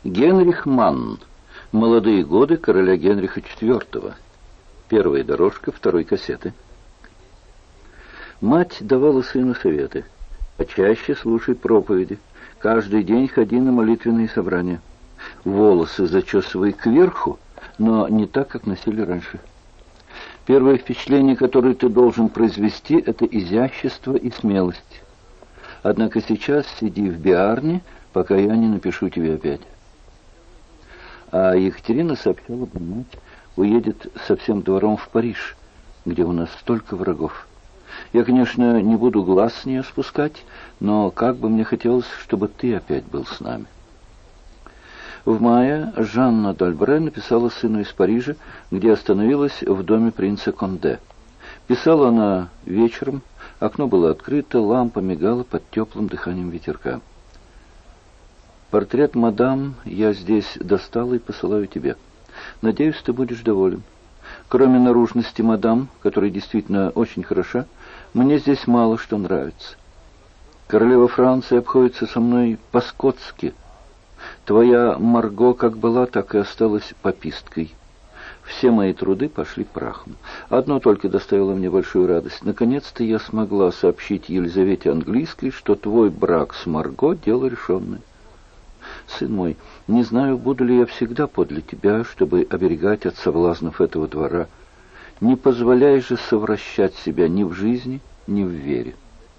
Генрих Манн. Молодые годы короля Генриха IV. Первая дорожка второй кассеты. Мать давала сыну советы. Почаще слушай проповеди. Каждый день ходи на молитвенные собрания. Волосы зачесывай кверху, но не так, как носили раньше. Первое впечатление, которое ты должен произвести, это изящество и смелость. Однако сейчас сиди в Биарне, пока я не напишу тебе опять. А Екатерина сообщала, что мать уедет со всем двором в Париж, где у нас столько врагов. Я, конечно, не буду глаз с нее спускать, но как бы мне хотелось, чтобы ты опять был с нами. В мае Жанна д'Альбре написала сыну из Парижа, где остановилась в доме принца Конде. Писала она вечером, окно было открыто, лампа мигала под теплым дыханием ветерка. Портрет мадам я здесь достала и посылаю тебе. Надеюсь, ты будешь доволен. Кроме наружности мадам, которая действительно очень хороша, мне здесь мало что нравится. Королева Франции обходится со мной по-скотски. Твоя Марго как была, так и осталась паписткой. Все мои труды пошли прахом. Одно только доставило мне большую радость. Наконец-то я смогла сообщить Елизавете Английской, что твой брак с Марго — дело решенное. Сын мой, не знаю, буду ли я всегда подле тебя, чтобы оберегать от соблазнов этого двора. Не позволяй же совращать себя ни в жизни, ни в вере.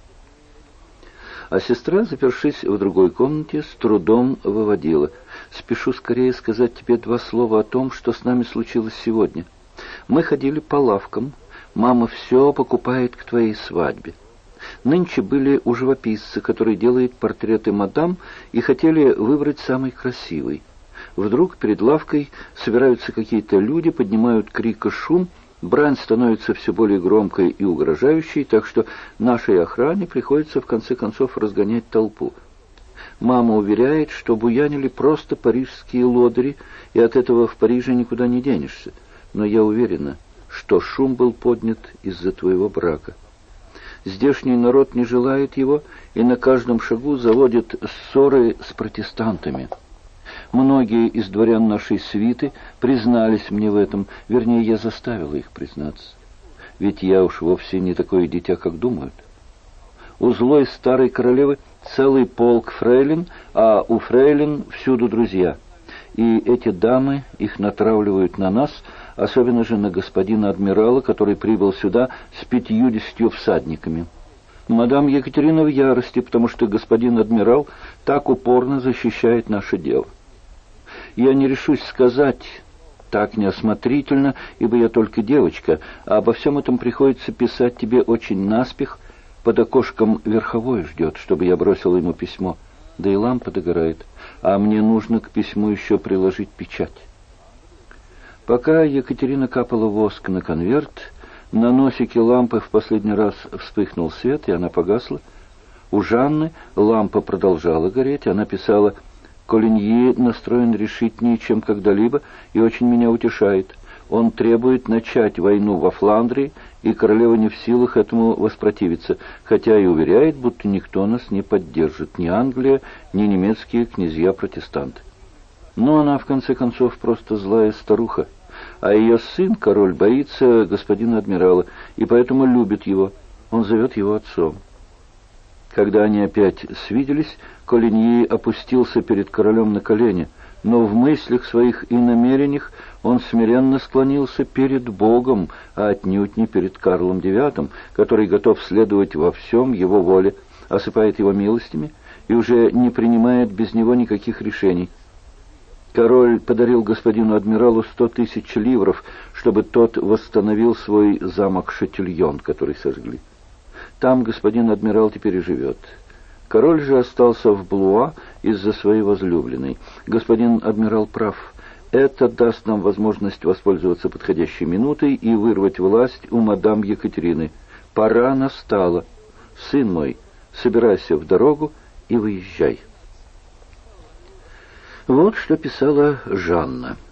А сестра, запершись в другой комнате, с трудом выводила. «Спешу скорее сказать тебе два слова о том, что с нами случилось сегодня. Мы ходили по лавкам. Мама все покупает к твоей свадьбе. Нынче были у живописца, который делает портреты мадам, и хотели выбрать самый красивый. Вдруг перед лавкой собираются какие-то люди, поднимают крик и шум, брань становится все более громкой и угрожающей, так что нашей охране приходится в конце концов разгонять толпу. Мама уверяет, что буянили просто парижские лодыри, и от этого в Париже никуда не денешься. Но я уверена, что шум был поднят из-за твоего брака. Здешний народ не желает его и на каждом шагу заводит ссоры с протестантами. Многие из дворян нашей свиты признались мне в этом, вернее, я заставила их признаться. Ведь я уж вовсе не такое дитя, как думают. У злой старой королевы целый полк фрейлин, а у фрейлин всюду друзья. И эти дамы их натравливают на нас, особенно же на господина адмирала, который прибыл сюда с 50 всадниками. Мадам Екатерина в ярости, потому что господин адмирал так упорно защищает наше дело. Я не решусь сказать так неосмотрительно, ибо я только девочка, а обо всем этом приходится писать тебе очень наспех. Под окошком верховой ждет, чтобы я бросила ему письмо, да и лампа догорает, а мне нужно к письму еще приложить печать. Пока Екатерина капала воск на конверт, на носике лампы в последний раз вспыхнул свет, и она погасла. У Жанны лампа продолжала гореть, она писала: «Колиньи настроен решительнее, чем когда-либо, и очень меня утешает. Он требует начать войну во Фландрии, и королева не в силах этому воспротивиться, хотя и уверяет, будто никто нас не поддержит, ни Англия, ни немецкие князья-протестанты. Но она, в конце концов, просто злая старуха, а ее сын, король, боится господина адмирала, и поэтому любит его. Он зовет его отцом». Когда они опять свиделись, Колиньи опустился перед королем на колени, но в мыслях своих и намерениях он смиренно склонился перед Богом, а отнюдь не перед Карлом IX, который готов следовать во всем его воле, осыпает его милостями и уже не принимает без него никаких решений. Король подарил господину адмиралу 100 000 ливров, чтобы тот восстановил свой замок Шатильон, который сожгли. Там господин адмирал теперь и живет. Король же остался в Блуа из-за своей возлюбленной. Господин адмирал прав. Это даст нам возможность воспользоваться подходящей минутой и вырвать власть у мадам Екатерины. Пора настала. Сын мой, собирайся в дорогу и выезжай. Вот что писала Жанна.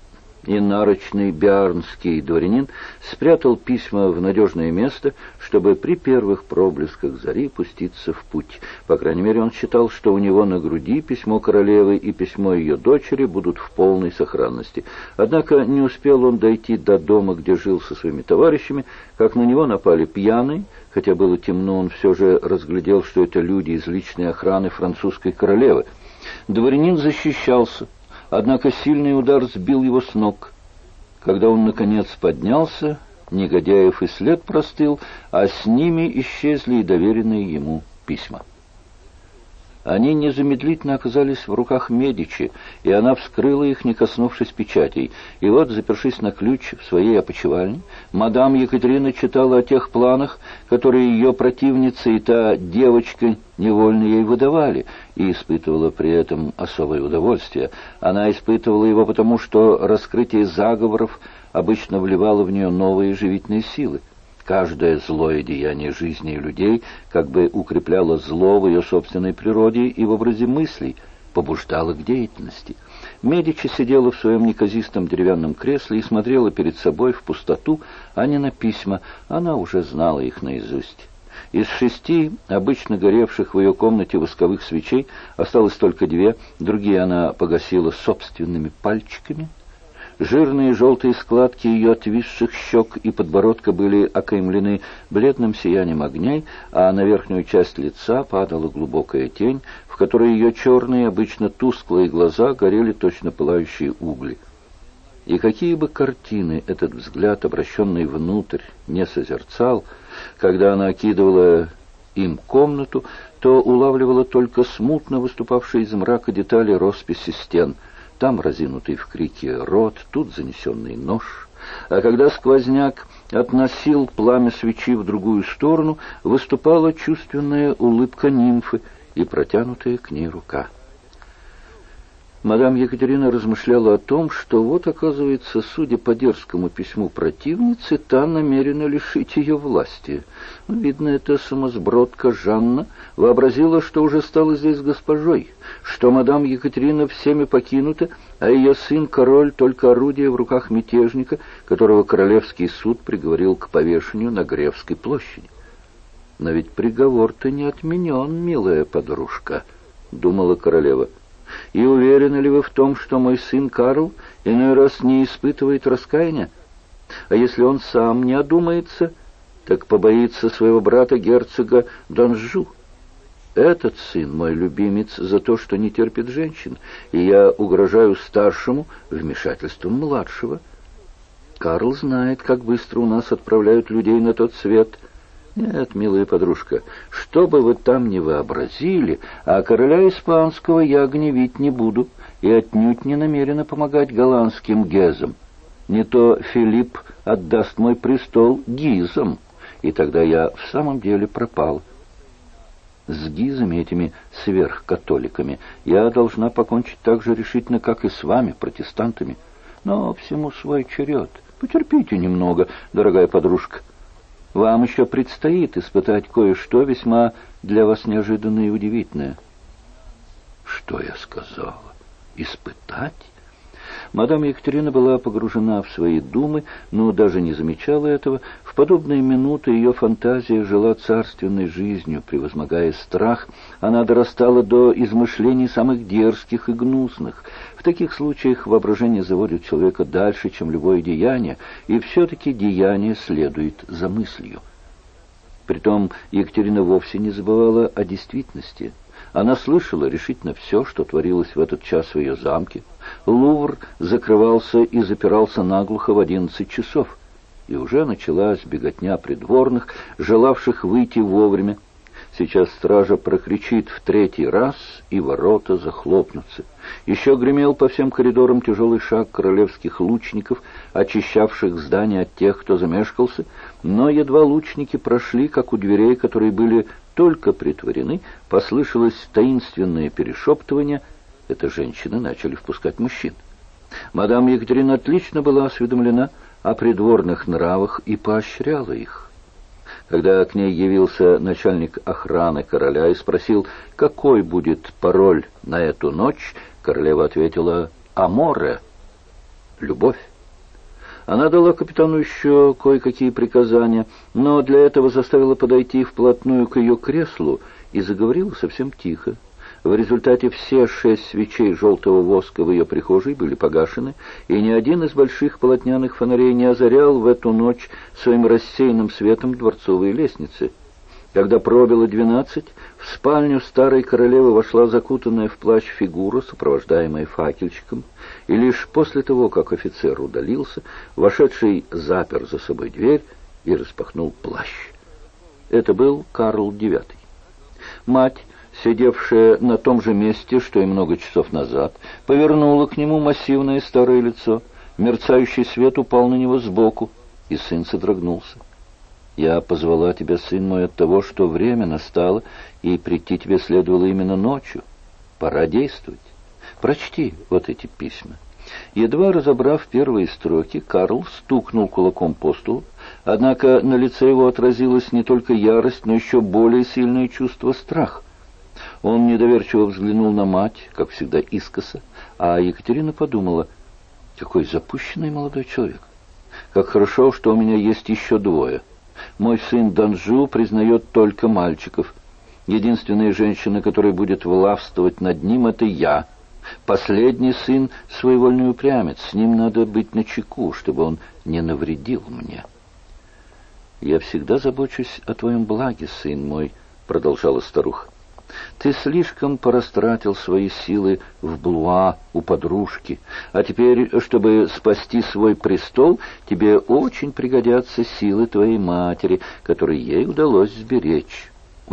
и нарочный биарнский дворянин спрятал письма в надежное место, чтобы при первых проблесках зари пуститься в путь. По крайней мере, он считал, что у него на груди письмо королевы и письмо ее дочери будут в полной сохранности. Однако не успел он дойти до дома, где жил со своими товарищами, как на него напали пьяные. Хотя было темно, он все же разглядел, что это люди из личной охраны французской королевы. Дворянин защищался, однако сильный удар сбил его с ног. Когда он, наконец, поднялся, негодяев и след простыл, а с ними исчезли и доверенные ему письма. Они незамедлительно оказались в руках Медичи, и она вскрыла их, не коснувшись печатей. И вот, запершись на ключ в своей опочивальне, мадам Екатерина читала о тех планах, которые ее противница и та девочка невольно ей выдавали, и испытывала при этом особое удовольствие. Она испытывала его потому, что раскрытие заговоров обычно вливало в нее новые живительные силы. Каждое злое деяние жизни людей как бы укрепляло зло в ее собственной природе и в образе мыслей, побуждало к деятельности. Медичи сидела в своем неказистом деревянном кресле и смотрела перед собой в пустоту, а не на письма. Она уже знала их наизусть. Из 6 обычно горевших в ее комнате восковых свечей осталось только 2, другие она погасила собственными пальчиками. Жирные желтые складки ее отвисших щек и подбородка были окаймлены бледным сиянием огней, а на верхнюю часть лица падала глубокая тень, в которой ее черные, обычно тусклые глаза горели точно пылающие угли. И какие бы картины этот взгляд, обращенный внутрь, не созерцал, когда она окидывала им комнату, то улавливала только смутно выступавшие из мрака детали росписи стен — там разинутый в крике рот, тут занесенный нож. А когда сквозняк относил пламя свечи в другую сторону, выступала чувственная улыбка нимфы и протянутая к ней рука. Мадам Екатерина размышляла о том, что вот, оказывается, судя по дерзкому письму противницы, та намерена лишить ее власти. Видно, эта сумасбродка Жанна вообразила, что уже стала здесь госпожой, что мадам Екатерина всеми покинута, а ее сын-король только орудие в руках мятежника, которого королевский суд приговорил к повешению на Гревской площади. «Но ведь приговор-то не отменен, милая подружка», — думала королева. «И уверены ли вы в том, что мой сын Карл иной раз не испытывает раскаяния? А если он сам не одумается, так побоится своего брата герцога d'Анжу. Этот сын мой любимец за то, что не терпит женщин, и я угрожаю старшему вмешательством младшего. Карл знает, как быстро у нас отправляют людей на тот свет». Нет, милая подружка, что бы вы там ни вообразили, а короля испанского я гневить не буду и отнюдь не намерена помогать голландским гезам. Не то Филипп отдаст мой престол гизам, и тогда я в самом деле пропал. С гизами, этими сверхкатоликами, я должна покончить так же решительно, как и с вами, протестантами. Но всему свой черед. Потерпите немного, дорогая подружка. Вам еще предстоит испытать кое-что весьма для вас неожиданное и удивительное». «Что я сказала? Испытать?» Мадам Екатерина была погружена в свои думы, но даже не замечала этого. В подобные минуты ее фантазия жила царственной жизнью, превозмогая страх. Она дорастала до измышлений самых дерзких и гнусных. В таких случаях воображение заводит человека дальше, чем любое деяние, и все-таки деяние следует за мыслью. Притом Екатерина вовсе не забывала о действительности. Она слышала решительно все, что творилось в этот час в ее замке. Лувр закрывался и запирался наглухо в 11 часов, и уже началась беготня придворных, желавших выйти вовремя. Сейчас стража прокричит в 3-й раз, и ворота захлопнутся. Еще гремел по всем коридорам тяжелый шаг королевских лучников, очищавших здание от тех, кто замешкался, но едва лучники прошли, как у дверей, которые были только притворены, послышалось таинственное перешептывание. Это женщины начали впускать мужчин. Мадам Екатерина отлично была осведомлена о придворных нравах и поощряла их. Когда к ней явился начальник охраны короля и спросил, какой будет пароль на эту ночь, королева ответила «Аморе» — «Любовь». Она дала капитану еще кое-какие приказания, но для этого заставила подойти вплотную к ее креслу и заговорила совсем тихо. В результате все 6 свечей желтого воска в ее прихожей были погашены, и ни один из больших полотняных фонарей не озарял в эту ночь своим рассеянным светом дворцовые лестницы. Когда пробило 12, в спальню старой королевы вошла закутанная в плащ фигура, сопровождаемая факельщиком, и лишь после того, как офицер удалился, вошедший запер за собой дверь и распахнул плащ. Это был Карл IX. Мать, сидевшая на том же месте, что и много часов назад, повернула к нему массивное старое лицо. Мерцающий свет упал на него сбоку, и сын содрогнулся. «Я позвала тебя, сын мой, от того, что время настало, и прийти тебе следовало именно ночью. Пора действовать. Прочти вот эти письма». Едва разобрав первые строки, Карл стукнул кулаком по столу, однако на лице его отразилась не только ярость, но еще более сильное чувство страха. Он недоверчиво взглянул на мать, как всегда искоса, а Екатерина подумала: какой запущенный молодой человек. Как хорошо, что у меня есть еще 2. Мой сын Данжу признает только мальчиков. Единственная женщина, которая будет властвовать над ним, это я. Последний сын — своевольный упрямец. С ним надо быть начеку, чтобы он не навредил мне. «Я всегда забочусь о твоем благе, сын мой», — продолжала старуха. «Ты слишком порастратил свои силы в Блуа у подружки, а теперь, чтобы спасти свой престол, тебе очень пригодятся силы твоей матери, которые ей удалось сберечь.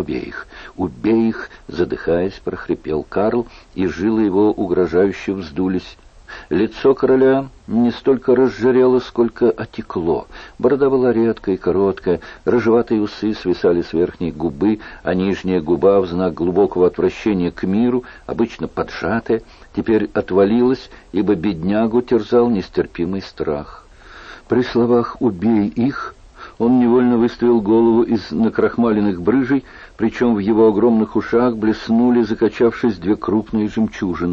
Убей их!» Задыхаясь, прохрипел Карл, и жилы его угрожающе вздулись. Лицо короля не столько разжирело, сколько отекло. Борода была редкая и короткая, рыжеватые усы свисали с верхней губы, а нижняя губа в знак глубокого отвращения к миру, обычно поджатая, теперь отвалилась, ибо беднягу терзал нестерпимый страх. При словах «убей их» он невольно выставил голову из накрахмаленных брыжей, причем в его огромных ушах блеснули, закачавшись, 2 крупные жемчужины.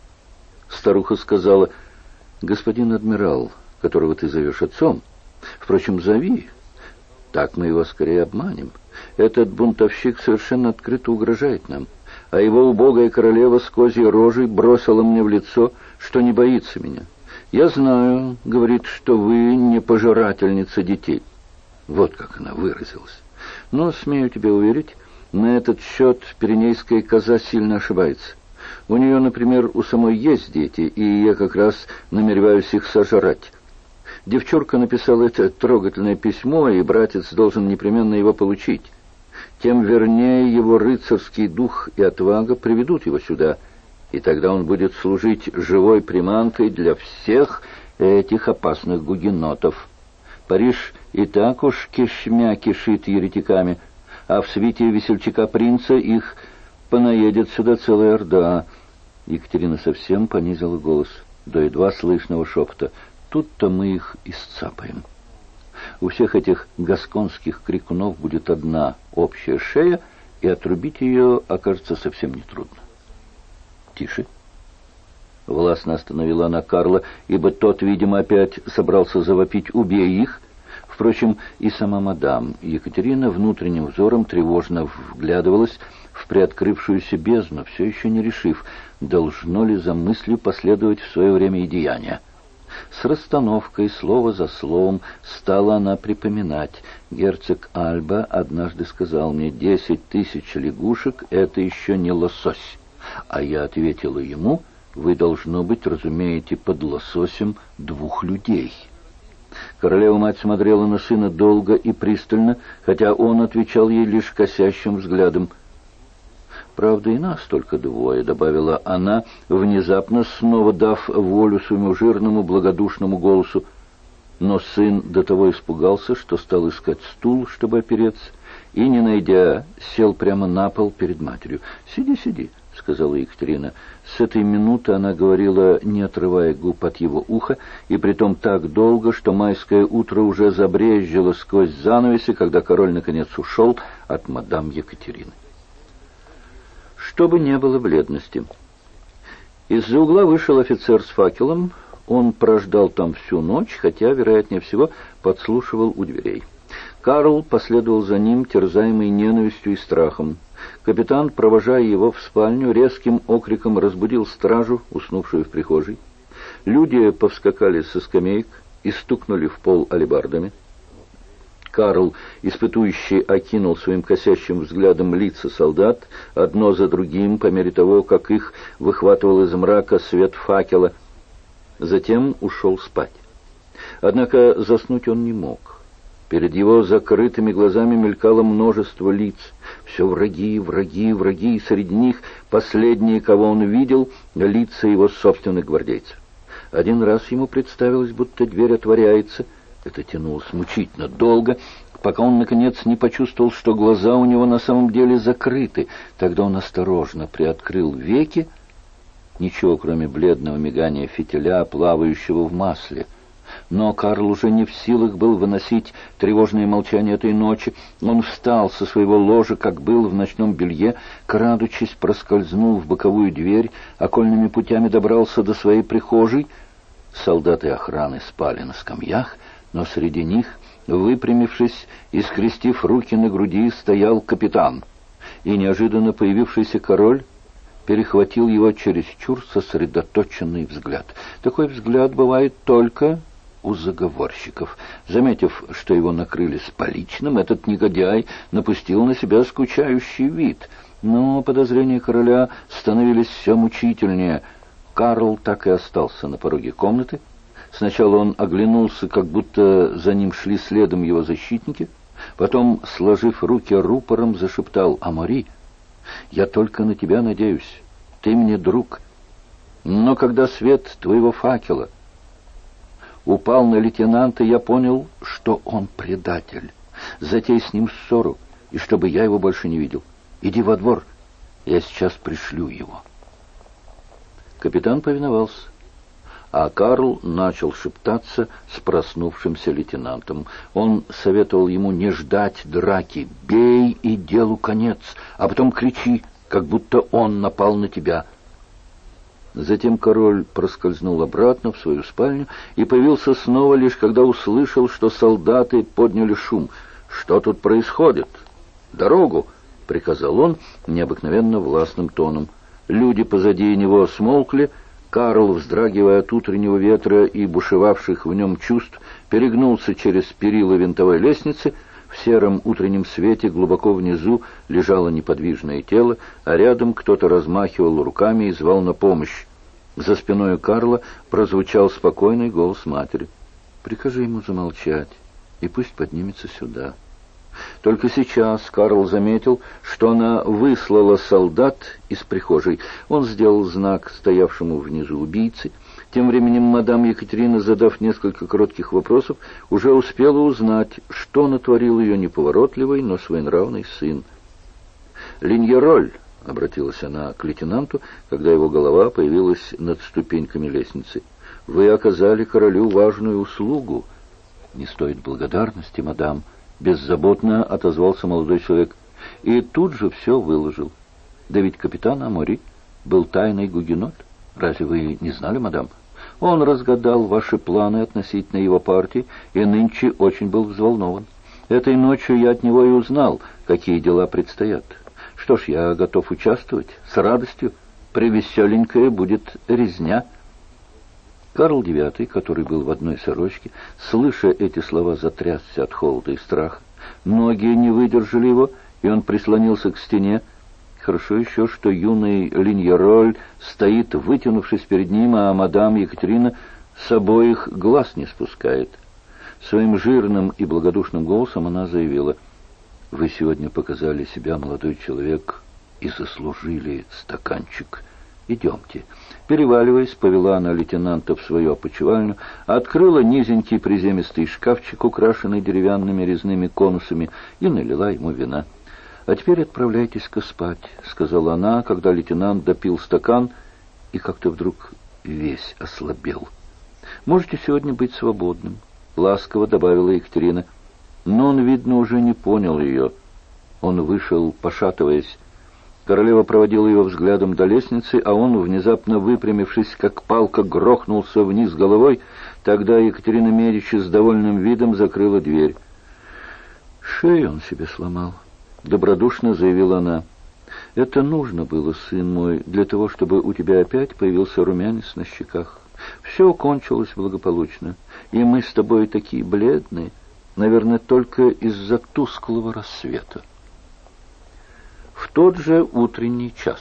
Старуха сказала: «Господин адмирал, которого ты зовешь отцом, впрочем, зови, так мы его скорее обманем. Этот бунтовщик совершенно открыто угрожает нам, а его убогая королева с козьей рожей бросила мне в лицо, что не боится меня. Я знаю, — говорит, — что вы не пожирательница детей». Вот как она выразилась. Но, смею тебя уверить, на этот счет пиренейская коза сильно ошибается. У нее, например, у самой есть дети, и я как раз намереваюсь их сожрать. Девчурка написала это трогательное письмо, и братец должен непременно его получить. Тем вернее его рыцарский дух и отвага приведут его сюда, и тогда он будет служить живой приманкой для всех этих опасных гугенотов. Париж и так уж кишмя кишит еретиками, а в свите весельчака-принца их понаедет сюда целая орда. Екатерина совсем понизила голос до едва слышного шепота. Тут-то мы их исцапаем. У всех этих гасконских крикунов будет одна общая шея, и отрубить ее окажется совсем нетрудно. Тише. Властно остановила она Карла, ибо тот, видимо, опять собрался завопить «убей их». Впрочем, и сама мадам Екатерина внутренним взором тревожно вглядывалась в приоткрывшуюся бездну, все еще не решив, должно ли за мыслью последовать в свое время и деяние. С расстановкой, слово за словом, стала она припоминать. Герцог Альба однажды сказал мне: 10 000 лягушек — это еще не лосось. А я ответила ему: вы, должно быть, разумеете под лососем 2 людей. Королева-мать смотрела на сына долго и пристально, хотя он отвечал ей лишь косящим взглядом. «Правда, и нас только 2, — добавила она, внезапно снова дав волю своему жирному благодушному голосу. Но сын до того испугался, что стал искать стул, чтобы опереться, и, не найдя, сел прямо на пол перед матерью. «Сиди, сиди», — сказала Екатерина. С этой минуты она говорила, не отрывая губ от его уха, и притом так долго, что майское утро уже забрезжило сквозь занавеси, когда король наконец ушел от мадам Екатерины. Чтобы не было бледности. Из-за угла вышел офицер с факелом. Он прождал там всю ночь, хотя, вероятнее всего, подслушивал у дверей. Карл последовал за ним, терзаемый ненавистью и страхом. Капитан, провожая его в спальню, резким окриком разбудил стражу, уснувшую в прихожей. Люди повскакали со скамеек и стукнули в пол алебардами. Карл, испытующий, окинул своим косящим взглядом лица солдат, одно за другим, по мере того, как их выхватывал из мрака свет факела. Затем ушел спать. Однако заснуть он не мог. Перед его закрытыми глазами мелькало множество лиц. Все враги, враги, враги, и среди них последние, кого он видел, лица его собственных гвардейцев. Один раз ему представилось, будто дверь отворяется. Это тянулось мучительно долго, пока он, наконец, не почувствовал, что глаза у него на самом деле закрыты. Тогда он осторожно приоткрыл веки. Ничего, кроме бледного мигания фитиля, плавающего в масле. Но Карл уже не в силах был выносить тревожное молчание этой ночи. Он встал со своего ложа, как был в ночном белье, крадучись, проскользнул в боковую дверь, окольными путями добрался до своей прихожей. Солдаты охраны спали на скамьях, но среди них, выпрямившись и скрестив руки на груди, стоял капитан. И неожиданно появившийся король перехватил его чересчур сосредоточенный взгляд. Такой взгляд бывает только у заговорщиков. Заметив, что его накрыли с поличным, этот негодяй напустил на себя скучающий вид. Но подозрения короля становились все мучительнее. Карл так и остался на пороге комнаты. Сначала он оглянулся, как будто за ним шли следом его защитники. Потом, сложив руки рупором, зашептал: «Амори, я только на тебя надеюсь. Ты мне друг. Но когда свет твоего факела упал на лейтенанта, я понял, что он предатель. Затей с ним ссору, и чтобы я его больше не видел. Иди во двор, я сейчас пришлю его». Капитан повиновался, а Карл начал шептаться с проснувшимся лейтенантом. Он советовал ему не ждать драки. «Бей, и делу конец, а потом кричи, как будто он напал на тебя». Затем король проскользнул обратно в свою спальню и появился снова лишь когда услышал, что солдаты подняли шум. «Что тут происходит? Дорогу!» — приказал он необыкновенно властным тоном. Люди позади него смолкли. Карл, вздрагивая от утреннего ветра и бушевавших в нем чувств, перегнулся через перила винтовой лестницы. В сером утреннем свете глубоко внизу лежало неподвижное тело, а рядом кто-то размахивал руками и звал на помощь. За спиной Карла прозвучал спокойный голос матери: «Прикажи ему замолчать, и пусть поднимется сюда». Только сейчас Карл заметил, что она выслала солдат из прихожей. Он сделал знак стоявшему внизу убийце. Тем временем мадам Екатерина, задав несколько коротких вопросов, уже успела узнать, что натворил ее неповоротливый, но своенравный сын. «Линьероль», — обратилась она к лейтенанту, когда его голова появилась над ступеньками лестницы, — «вы оказали королю важную услугу». «Не стоит благодарности, мадам», — беззаботно отозвался молодой человек, и тут же все выложил. «Да ведь капитан Амори был тайный гугенот. Разве вы не знали, мадам? Он разгадал ваши планы относительно его партии и нынче очень был взволнован. Этой ночью я от него и узнал, какие дела предстоят. Что ж, я готов участвовать с радостью. Превеселенькая будет резня». Карл IX, который был в одной сорочке, слыша эти слова, затрясся от холода и страха. Ноги не выдержали его, и он прислонился к стене. Хорошо еще, что юный Линьероль стоит, вытянувшись перед ним, а мадам Екатерина с обоих глаз не спускает. Своим жирным и благодушным голосом она заявила: «Вы сегодня показали себя, молодой человек, и заслужили стаканчик. Идемте». Переваливаясь, повела она лейтенанта в свою опочивальню, открыла низенький приземистый шкафчик, украшенный деревянными резными конусами, и налила ему вина. «А теперь отправляйтесь-ка спать», — сказала она, когда лейтенант допил стакан и как-то вдруг весь ослабел. «Можете сегодня быть свободным», — ласково добавила Екатерина. Но он, видно, уже не понял ее. Он вышел, пошатываясь. Королева проводила его взглядом до лестницы, а он, внезапно выпрямившись, как палка, грохнулся вниз головой. Тогда Екатерина Медичи с довольным видом закрыла дверь. «Шею он себе сломал», — добродушно заявила она. «Это нужно было, сын мой, для того, чтобы у тебя опять появился румянец на щеках. Все кончилось благополучно, и мы с тобой такие бледные, наверное, только из-за тусклого рассвета». В тот же утренний час.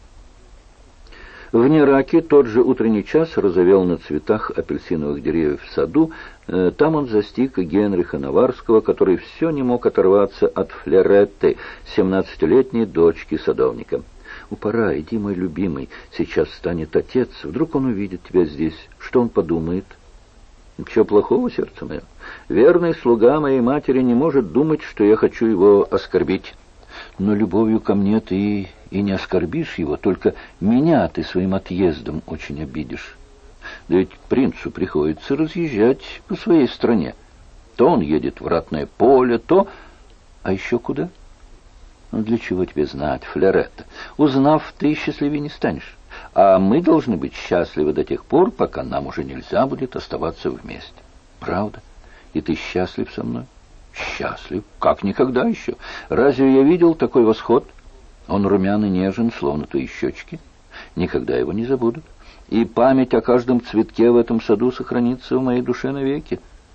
В Нераке тот же утренний час розовел на цветах апельсиновых деревьев в саду. Там он застиг Генриха Наварского, который все не мог оторваться от Флеретты, 17-летней дочки садовника. «Пора, иди, мой любимый, сейчас станет отец, вдруг он увидит тебя здесь, что он подумает?» «Ничего плохого, сердце мое. Верный слуга моей матери не может думать, что я хочу его оскорбить. Но любовью ко мне ты и не оскорбишь его, только меня ты своим отъездом очень обидишь. Да ведь принцу приходится разъезжать по своей стране. То он едет в ратное поле, то... А еще куда? Ну, для чего тебе знать, Флеретта? Узнав, ты счастливее не станешь. А мы должны быть счастливы до тех пор, пока нам уже нельзя будет оставаться вместе. Правда? И ты счастлив со мной? Счастлив, как никогда еще. Разве я видел такой восход? Он румян и нежен, словно твои щечки. Никогда его не забудут. И память о каждом цветке в этом саду сохранится в моей душе навеки.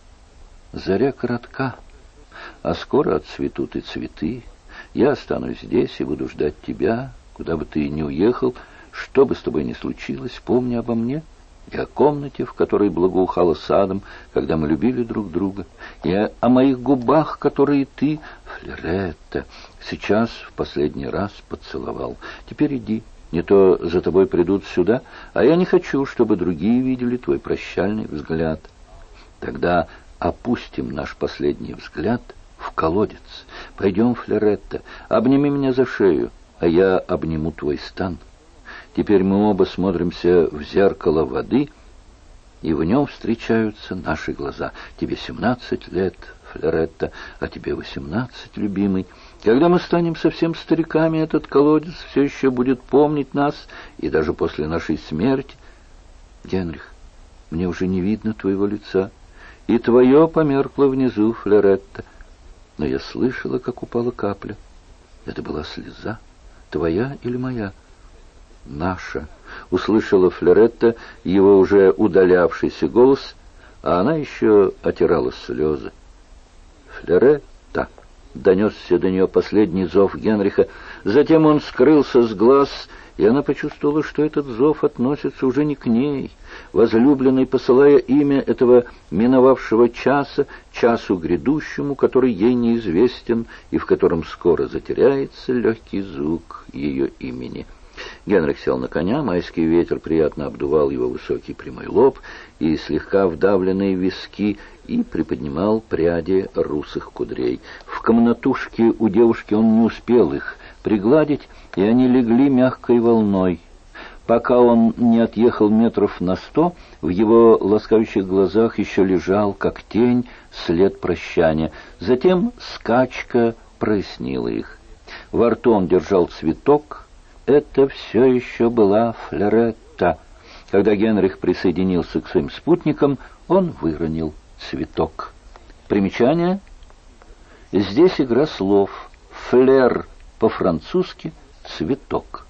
Заря коротка, а скоро отцветут и цветы. Я останусь здесь и буду ждать тебя, куда бы ты ни уехал, что бы с тобой ни случилось, помни обо мне. И о комнате, в которой благоухало садом, когда мы любили друг друга, и о моих губах, которые ты, Флеретта, сейчас в последний раз поцеловал. Теперь иди, не то за тобой придут сюда, а я не хочу, чтобы другие видели твой прощальный взгляд. Тогда опустим наш последний взгляд в колодец. Пойдем, Флеретта, обними меня за шею, а я обниму твой стан. Теперь мы оба смотримся в зеркало воды, и в нем встречаются наши глаза. Тебе 17 лет, Флеретта, а тебе 18, любимый. Когда мы станем совсем стариками, этот колодец все еще будет помнить нас, и даже после нашей смерти. Генрих, мне уже не видно твоего лица, и твое померкло внизу, Флеретта. Но я слышала, как упала капля. Это была слеза, твоя или моя? «Наша», — услышала Флеретта его уже удалявшийся голос, а она еще отирала слезы. «Флеретта», — донесся до нее последний зов Генриха. Затем он скрылся с глаз, и она почувствовала, что этот зов относится уже не к ней. Возлюбленный, посылая имя этого миновавшего часа, часу грядущему, который ей неизвестен и в котором скоро затеряется легкий звук ее имени. Генрих сел на коня, майский ветер приятно обдувал его высокий прямой лоб и слегка вдавленные виски и приподнимал пряди русых кудрей. В комнатушке у девушки он не успел их пригладить, и они легли мягкой волной. Пока он не отъехал метров на 100, в его ласкающих глазах еще лежал, как тень, след прощания. Затем скачка прояснила их. Во рту он держал цветок. Это все еще была Флеретта. Когда Генрих присоединился к своим спутникам, он выронил цветок. Примечание. Здесь игра слов. Флер по-французски «цветок».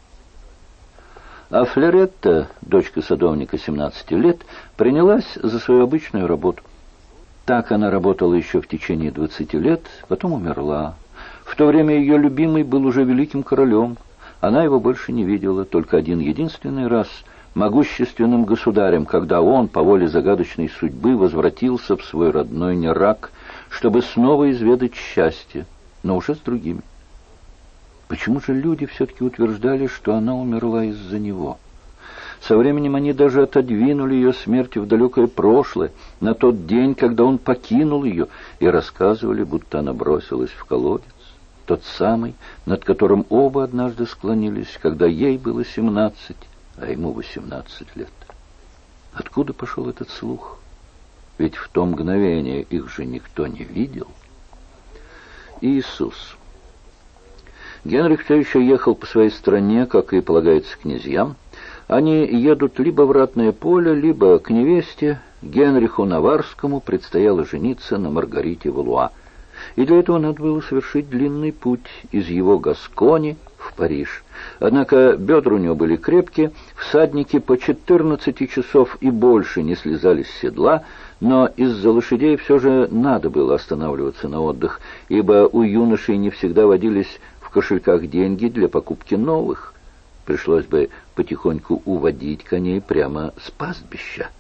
А Флеретта, дочка садовника 17 лет, принялась за свою обычную работу. Так она работала еще в течение 20 лет, потом умерла. В то время ее любимый был уже великим королем. Она его больше не видела, только один единственный раз, могущественным государем, когда он, по воле загадочной судьбы, возвратился в свой родной Нерак, чтобы снова изведать счастье, но уже с другими. Почему же люди все-таки утверждали, что она умерла из-за него? Со временем они даже отодвинули ее смерть в далекое прошлое, на тот день, когда он покинул ее, и рассказывали, будто она бросилась в колодец. Тот самый, над которым оба однажды склонились, когда ей было 17, а ему 18 лет. Откуда пошел этот слух? Ведь в то мгновение их же никто не видел. Иисус. Генрих все еще ехал по своей стране, как и полагается князьям. Они едут либо в ратное поле, либо к невесте. Генриху Наварскому предстояло жениться на Маргарите Валуа. И для этого надо было совершить длинный путь из его Гаскони в Париж. Однако бедра у него были крепкие, всадники по 14 часов и больше не слезали с седла, но из-за лошадей все же надо было останавливаться на отдых, ибо у юношей не всегда водились в кошельках деньги для покупки новых. Пришлось бы потихоньку уводить коней прямо с пастбища.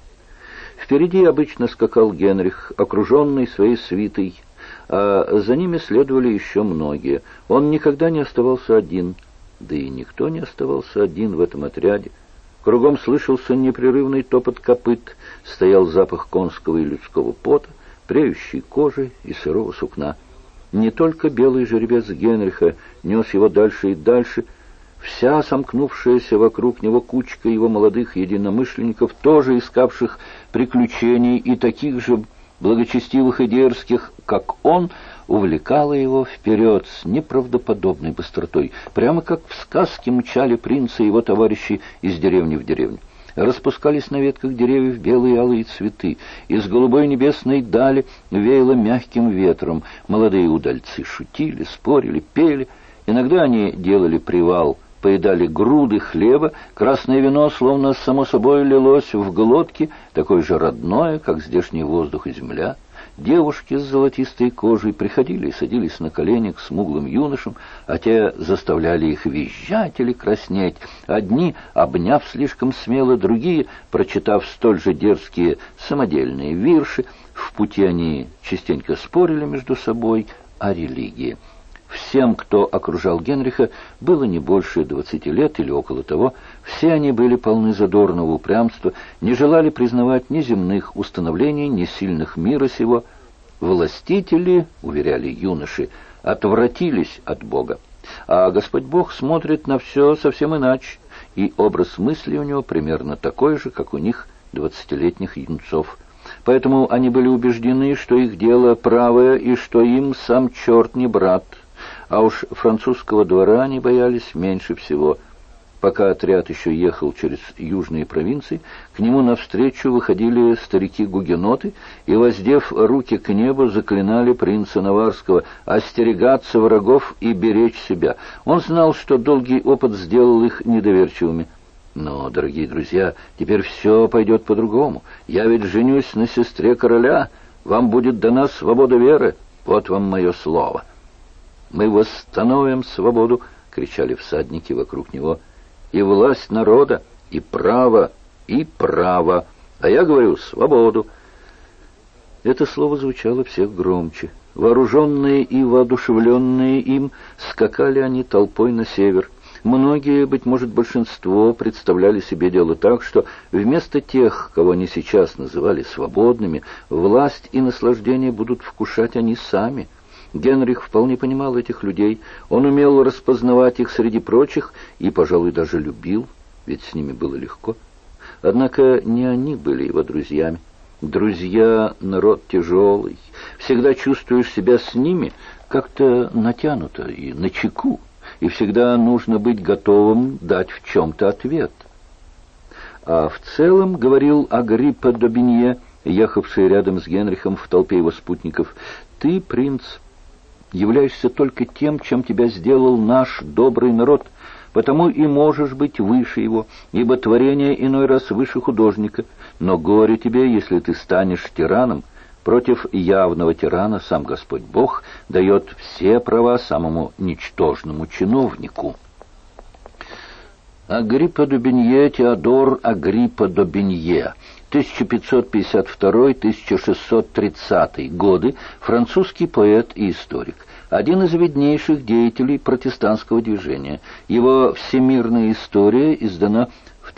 Впереди обычно скакал Генрих, окруженный своей свитой, а за ними следовали еще многие. Он никогда не оставался один, да и никто не оставался один в этом отряде. Кругом слышался непрерывный топот копыт, стоял запах конского и людского пота, преющей кожи и сырого сукна. Не только белый жеребец Генриха нес его дальше и дальше. Вся сомкнувшаяся вокруг него кучка его молодых единомышленников, тоже искавших приключений и таких же благочестивых и дерзких, как он, увлекала его вперед с неправдоподобной быстротой, прямо как в сказке мчали принца и его товарищи из деревни в деревню. Распускались на ветках деревьев белые алые цветы, из голубой небесной дали веяло мягким ветром. Молодые удальцы шутили, спорили, пели. Иногда они делали привал, поедали груды хлеба, красное вино словно само собой лилось в глотки, такое же родное, как здешний воздух и земля. Девушки с золотистой кожей приходили и садились на колени к смуглым юношам, а те заставляли их визжать или краснеть, одни обняв слишком смело, другие прочитав столь же дерзкие самодельные вирши. В пути они частенько спорили между собой о религии. Всем, кто окружал Генриха, было не больше 20 лет или около того. Все они были полны задорного упрямства, не желали признавать ни земных установлений, ни сильных мира сего. Властители, уверяли юноши, отвратились от Бога. А Господь Бог смотрит на все совсем иначе, и образ мысли у него примерно такой же, как у них, 20-летних юнцов. Поэтому они были убеждены, что их дело правое и что им сам черт не брат. А уж французского двора они боялись меньше всего. Пока отряд еще ехал через южные провинции, к нему навстречу выходили старики-гугеноты и, воздев руки к небу, заклинали принца Наварского остерегаться врагов и беречь себя. Он знал, что долгий опыт сделал их недоверчивыми. Но, дорогие друзья, теперь все пойдет по-другому. Я ведь женюсь на сестре короля. Вам будет дана свобода веры. Вот вам мое слово. «Мы восстановим свободу!» — кричали всадники вокруг него. «И власть народа, и право, и право! А я говорю свободу!» Это слово звучало всех громче. Вооруженные и воодушевленные им, скакали они толпой на север. Многие, быть может, большинство, представляли себе дело так, что вместо тех, кого они сейчас называли свободными, власть и наслаждение будут вкушать они сами. Генрих вполне понимал этих людей, он умел распознавать их среди прочих и, пожалуй, даже любил, ведь с ними было легко. Однако не они были его друзьями. Друзья — народ тяжелый, всегда чувствуешь себя с ними как-то натянуто и начеку, и всегда нужно быть готовым дать в чем-то ответ. А в целом, говорил Агриппа д'Аубигне, ехавший рядом с Генрихом в толпе его спутников, ты, принц, являешься только тем, чем тебя сделал наш добрый народ, потому и можешь быть выше его, ибо творение иной раз выше художника. Но горе тебе, если ты станешь тираном. Против явного тирана сам Господь Бог дает все права самому ничтожному чиновнику. Агриппа д'Аубигне, Теодор Агриппа д'Аубигне, 1552-1630 годы, французский поэт и историк, один из виднейших деятелей протестантского движения. Его «Всемирная история» издана в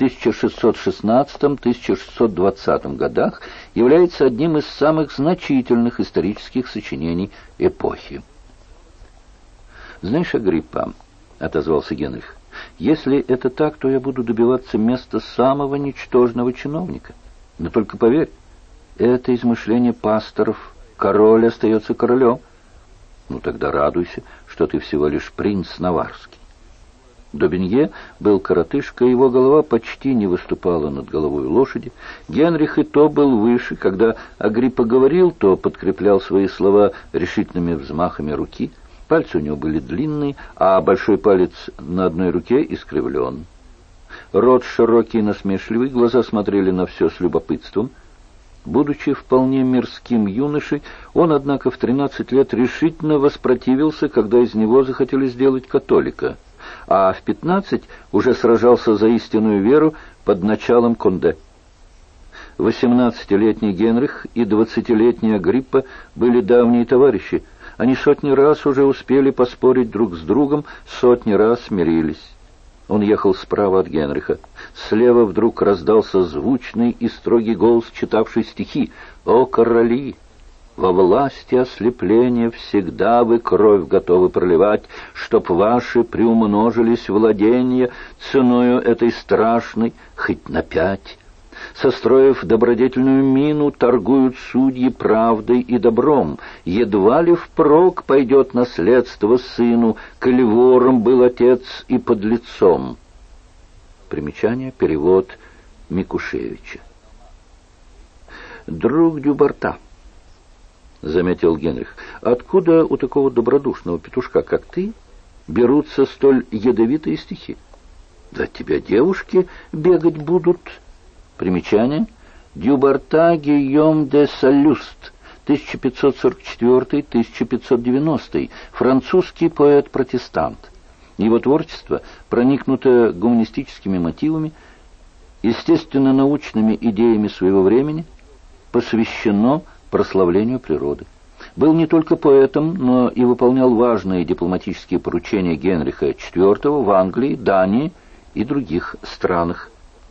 1616-1620 годах, является одним из самых значительных исторических сочинений эпохи. «Знаешь, Агриппа, — отозвался Генрих, — если это так, то я буду добиваться места самого ничтожного чиновника. Но только поверь, это измышление пасторов. Король остается королем. Ну тогда радуйся, что ты всего лишь принц Наварский. Добенье был коротышка, его голова почти не выступала над головой лошади. Генрих и то был выше. Когда Агриппа говорил, то подкреплял свои слова решительными взмахами руки. Пальцы у него были длинные, а большой палец на одной руке искривлен. Рот широкий и насмешливый, глаза смотрели на все с любопытством. Будучи вполне мирским юношей, он, однако, в 13 лет решительно воспротивился, когда из него захотели сделать католика, а в 15 уже сражался за истинную веру под началом Конде. 18-летний Генрих и 20-летний Агриппа были давние товарищи. Они сотни раз уже успели поспорить друг с другом, сотни раз мирились. Он ехал справа от Генриха. Слева вдруг раздался звучный и строгий голос, читавший стихи: «О, короли! Во власти ослепления всегда вы кровь готовы проливать, чтоб ваши приумножились владения ценою этой страшной, хоть на 5. Состроив добродетельную мину, торгуют судьи правдой и добром. Едва ли впрок пойдет наследство сыну, коль вором был отец и подлецом». Примечание, перевод Микушевича. «Друг Дюбарта», — заметил Генрих, — «откуда у такого добродушного петушка, как ты, берутся столь ядовитые стихи? Да от тебя девушки бегать будут». Примечание. Дюбарта Гийом де Салюст, 1544-1590, французский поэт-протестант. Его творчество проникнуто гуманистическими мотивами, естественно-научными идеями своего времени, посвящено прославлению природы. Был не только поэтом, но и выполнял важные дипломатические поручения Генриха IV в Англии, Дании и других странах.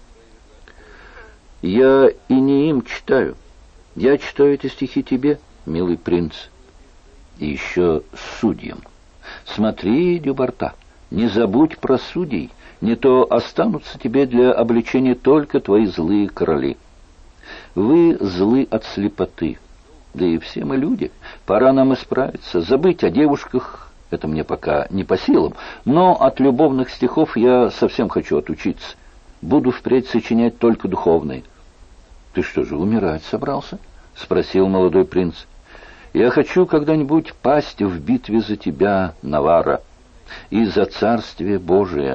«Я и не им читаю. Я читаю эти стихи тебе, милый принц, и еще судьям. Смотри, Дюбарта, не забудь про судей, не то останутся тебе для обличения только твои злые короли. Вы злы от слепоты, да и все мы люди. Пора нам исправиться, забыть о девушках. Это мне пока не по силам, но от любовных стихов я совсем хочу отучиться. Буду впредь сочинять только духовные». «Ты что же, умирать собрался?» — спросил молодой принц. «Я хочу когда-нибудь пасть в битве за тебя, Наварра, и за Царствие Божие».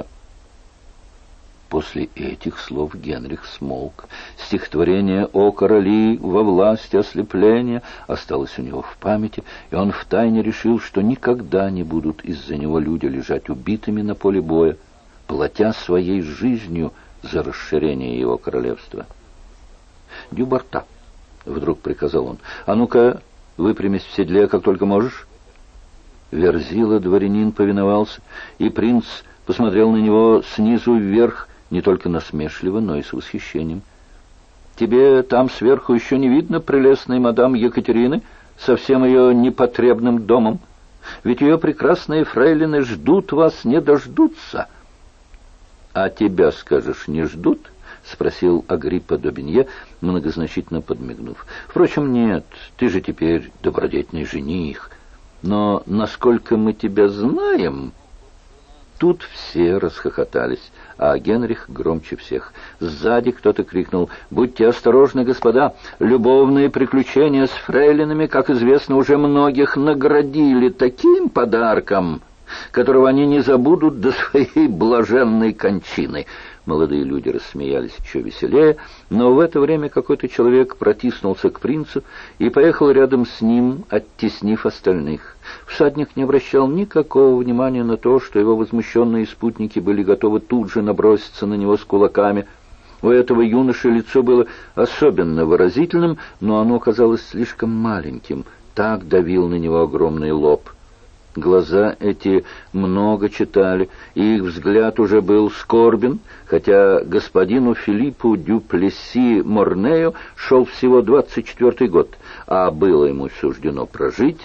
После этих слов Генрих смолк. Стихотворение «О короли, во власти ослепления» осталось у него в памяти, и он втайне решил, что никогда не будут из-за него люди лежать убитыми на поле боя, платя своей жизнью за расширение его королевства. «Дюбарта», — вдруг приказал он, — «а ну-ка, выпрямись в седле, как только можешь». Верзила дворянин повиновался, и принц посмотрел на него снизу вверх, не только насмешливо, но и с восхищением. «Тебе там сверху еще не видно прелестной мадам Екатерины со всем ее непотребным домом? Ведь ее прекрасные фрейлины ждут вас, не дождутся». «А тебя, скажешь, не ждут?» — спросил Агриппа Добенье, многозначительно подмигнув. «Впрочем, нет, ты же теперь добродетельный жених. Но насколько мы тебя знаем...» Тут все расхохотались, а Генрих громче всех. Сзади кто-то крикнул: «Будьте осторожны, господа! Любовные приключения с фрейлинами, как известно, уже многих наградили таким подарком, которого они не забудут до своей блаженной кончины». Молодые люди рассмеялись еще веселее, но в это время какой-то человек протиснулся к принцу и поехал рядом с ним, оттеснив остальных. Всадник не обращал никакого внимания на то, что его возмущенные спутники были готовы тут же наброситься на него с кулаками. У этого юноши лицо было особенно выразительным, но оно казалось слишком маленьким, так давил на него огромный лоб. Глаза эти много читали, и их взгляд уже был скорбен, хотя господину Филиппу дю Плесси Морнею шел всего 24-й год, а было ему суждено прожить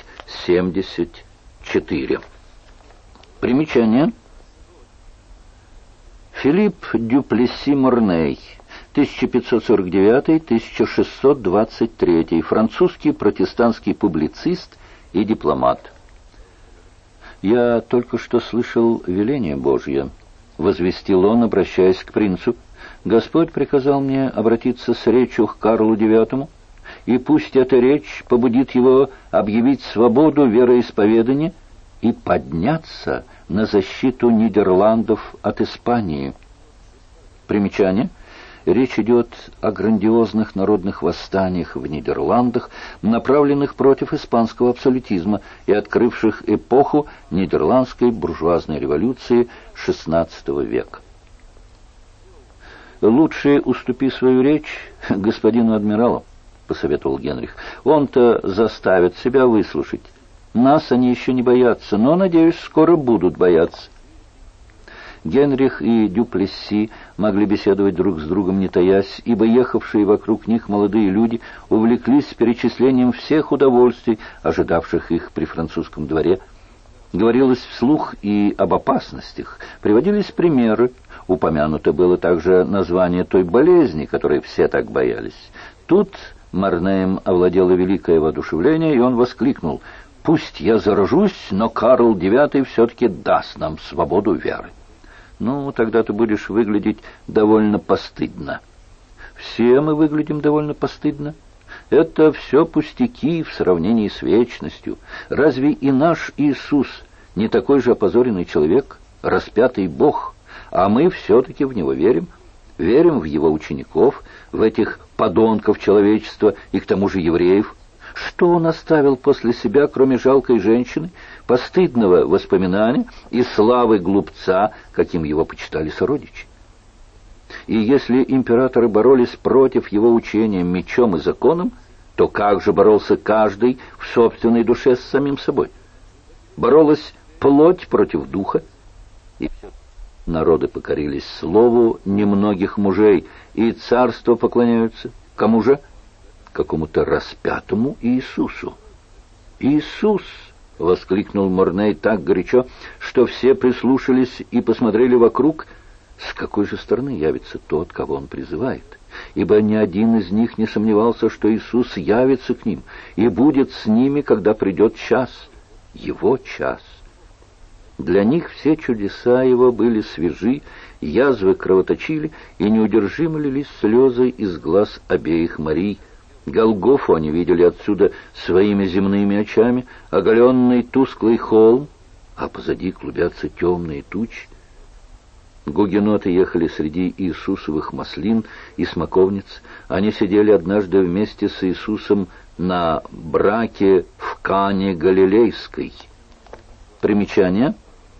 74. Примечание. Филипп дю Плесси Морней, 1549-1623, французский протестантский публицист и дипломат. «Я только что слышал веление Божье», — возвестил он, обращаясь к принцу. «Господь приказал мне обратиться с речью к Карлу IX, и пусть эта речь побудит его объявить свободу вероисповедания и подняться на защиту Нидерландов от Испании». Примечание. Речь идет о грандиозных народных восстаниях в Нидерландах, направленных против испанского абсолютизма и открывших эпоху нидерландской буржуазной революции XVI века. «Лучше уступи свою речь господину адмиралу», — посоветовал Генрих. «Он-то заставит себя выслушать. Нас они еще не боятся, но, надеюсь, скоро будут бояться». Генрих и Дюплесси могли беседовать друг с другом не таясь, ибо ехавшие вокруг них молодые люди увлеклись перечислением всех удовольствий, ожидавших их при французском дворе. Говорилось вслух и об опасностях, приводились примеры, упомянуто было также название той болезни, которой все так боялись. Тут Марнеем овладело великое воодушевление, и он воскликнул: «Пусть я заражусь, но Карл IX все-таки даст нам свободу веры». «Ну, тогда ты будешь выглядеть довольно постыдно». «Все мы выглядим довольно постыдно. Это все пустяки в сравнении с вечностью. Разве и наш Иисус не такой же опозоренный человек, распятый Бог, а мы все-таки в Него верим? Верим в Его учеников, в этих подонков человечества и к тому же евреев. Что Он оставил после себя, кроме жалкой женщины, постыдного воспоминания и славы глупца, каким его почитали сородичи? И если императоры боролись против его учения мечом и законом, то как же боролся каждый в собственной душе с самим собой? Боролась плоть против духа, и все. Народы покорились слову немногих мужей, и царство поклоняются. Кому же? Какому-то распятому Иисусу. «Иисус!» — воскликнул Морней так горячо, что все прислушались и посмотрели вокруг. С какой же стороны явится тот, кого он призывает? Ибо ни один из них не сомневался, что Иисус явится к ним и будет с ними, когда придет час, его час. Для них все чудеса его были свежи, язвы кровоточили, и неудержимо лились слезы из глаз обеих Марий. Голгофу они видели отсюда своими земными очами, оголенный тусклый холм, а позади клубятся темные тучи. Гугеноты ехали среди иисусовых маслин и смоковниц. Они сидели однажды вместе с Иисусом на браке в Кане Галилейской. Примечание.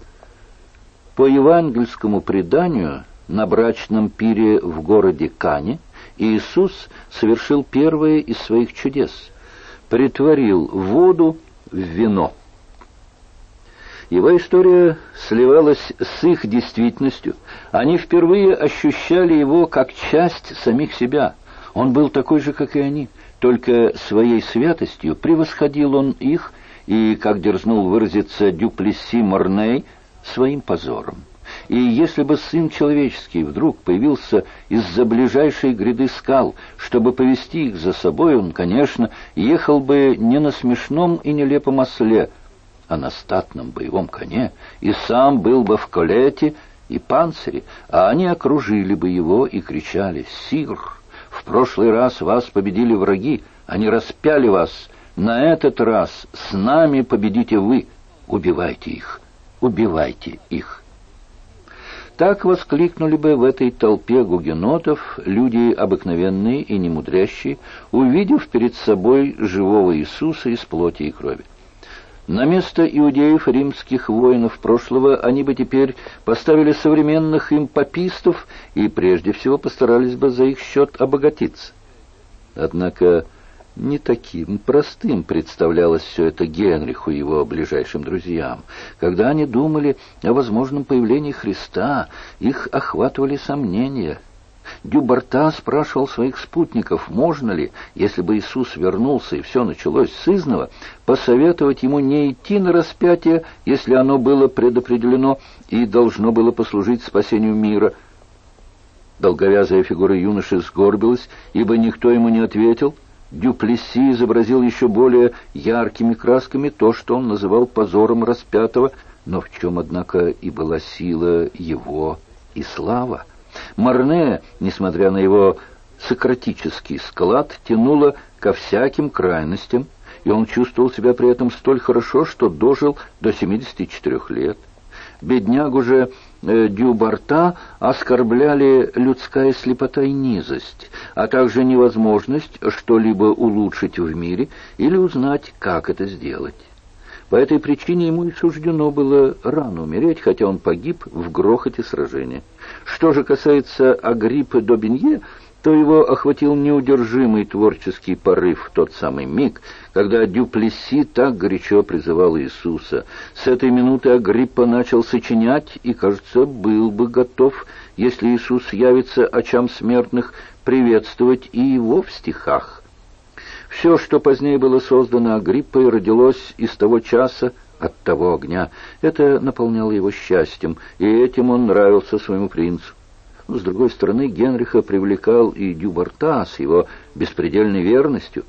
По евангельскому преданию, на брачном пире в городе Кане Иисус совершил первое из своих чудес — претворил воду в вино. Его история сливалась с их действительностью. Они впервые ощущали его как часть самих себя. Он был такой же, как и они, только своей святостью превосходил он их и, как дерзнул выразиться Дюплесси Морней, своим позором. И если бы Сын Человеческий вдруг появился из-за ближайшей гряды скал, чтобы повести их за собой, он, конечно, ехал бы не на смешном и нелепом осле, а на статном боевом коне, и сам был бы в колете и панцире, а они окружили бы его и кричали: «Сир, в прошлый раз вас победили враги, они распяли вас, на этот раз с нами победите вы, убивайте их, убивайте их». Так воскликнули бы в этой толпе гугенотов люди обыкновенные и немудрящие, увидев перед собой живого Иисуса из плоти и крови. На место иудеев, римских воинов прошлого, они бы теперь поставили современных им папистов и прежде всего постарались бы за их счет обогатиться. Однако не таким простым представлялось все это Генриху и его ближайшим друзьям. Когда они думали о возможном появлении Христа, их охватывали сомнения. Дюбарта спрашивал своих спутников, можно ли, если бы Иисус вернулся и все началось сызново, посоветовать ему не идти на распятие, если оно было предопределено и должно было послужить спасению мира. Долговязая фигура юноши сгорбилась, ибо никто ему не ответил. Дюплесси изобразил еще более яркими красками то, что он называл позором распятого, Но в чем, однако, и была сила его и слава. Марне, несмотря на его сократический склад, тянуло ко всяким крайностям, и он чувствовал себя при этом столь хорошо, что дожил до 74 лет. Беднягу же Дюбарта оскорбляли людская слепота и низость, а также невозможность что-либо улучшить в мире или узнать, как это сделать. По этой причине ему и суждено было рано умереть, хотя он погиб в грохоте сражения. Что же касается Агриппы d'Aubigné, то его охватил неудержимый творческий порыв в тот самый миг, когда Дюплесси так горячо призывал Иисуса. С этой минуты Агриппа начал сочинять и, кажется, был бы готов, если Иисус явится очам смертных, приветствовать и его в стихах. Все, что позднее было создано Агриппой, родилось из того часа, от того огня. Это наполняло его счастьем, и этим он нравился своему принцу. С другой стороны, Генриха привлекал и Дюбарта с его беспредельной верностью,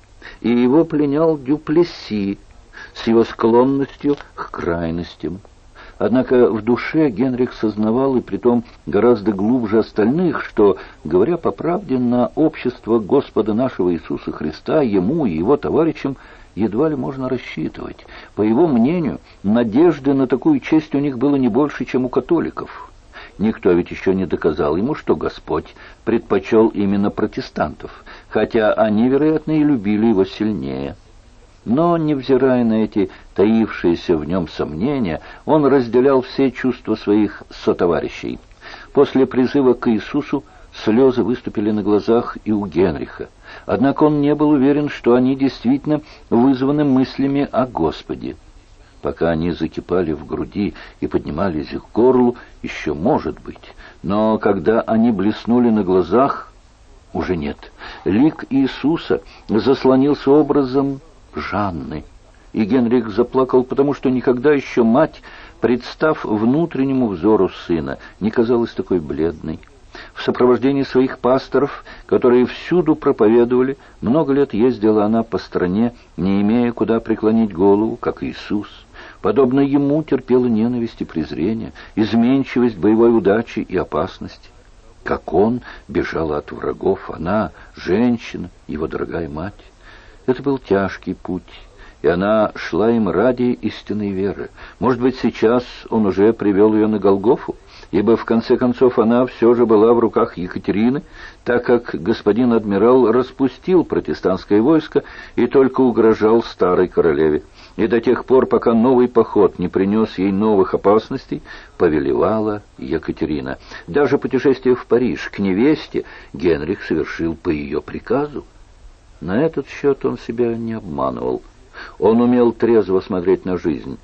и его пленял Дюплесси с его склонностью к крайностям. Однако в душе Генрих сознавал, и притом гораздо глубже остальных, что, говоря по правде, на общество Господа нашего Иисуса Христа, ему и его товарищам едва ли можно рассчитывать. По его мнению, надежды на такую честь у них было не больше, чем у католиков. Никто ведь еще не доказал ему, что Господь предпочел именно протестантов, хотя они, вероятно, и любили его сильнее. Но, невзирая на эти таившиеся в нем сомнения, он разделял все чувства своих сотоварищей. После призыва к Иисусу слезы выступили на глазах и у Генриха. Однако он не был уверен, что они действительно вызваны мыслями о Господе. Пока они закипали в груди и поднимались к горлу, еще может быть. Но когда они блеснули на глазах, уже нет. Лик Иисуса заслонился образом Жанны. И Генрих заплакал, потому что никогда еще мать, представ внутреннему взору сына, не казалась такой бледной. В сопровождении своих пасторов, которые всюду проповедовали, много лет ездила она по стране, не имея куда преклонить голову, как Иисус. Подобно ему терпела ненависть и презрение, изменчивость боевой удачи и опасности. Как он бежала от врагов, она, женщина, его дорогая мать. Это был тяжкий путь, и она шла им ради истинной веры. Может быть, сейчас он уже привел ее на Голгофу, ибо в конце концов она все же была в руках Екатерины, так как господин адмирал распустил протестантское войско и только угрожал старой королеве. И до тех пор, пока новый поход не принес ей новых опасностей, повелевала Екатерина. Даже путешествие в Париж к невесте Генрих совершил по ее приказу. На этот счет он себя не обманывал. Он умел трезво смотреть на жизнь.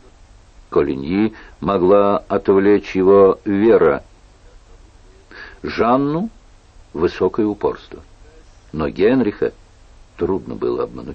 Колиньи могла отвлечь его вера. Жанну — высокое упорство. Но Генриха трудно было обмануть.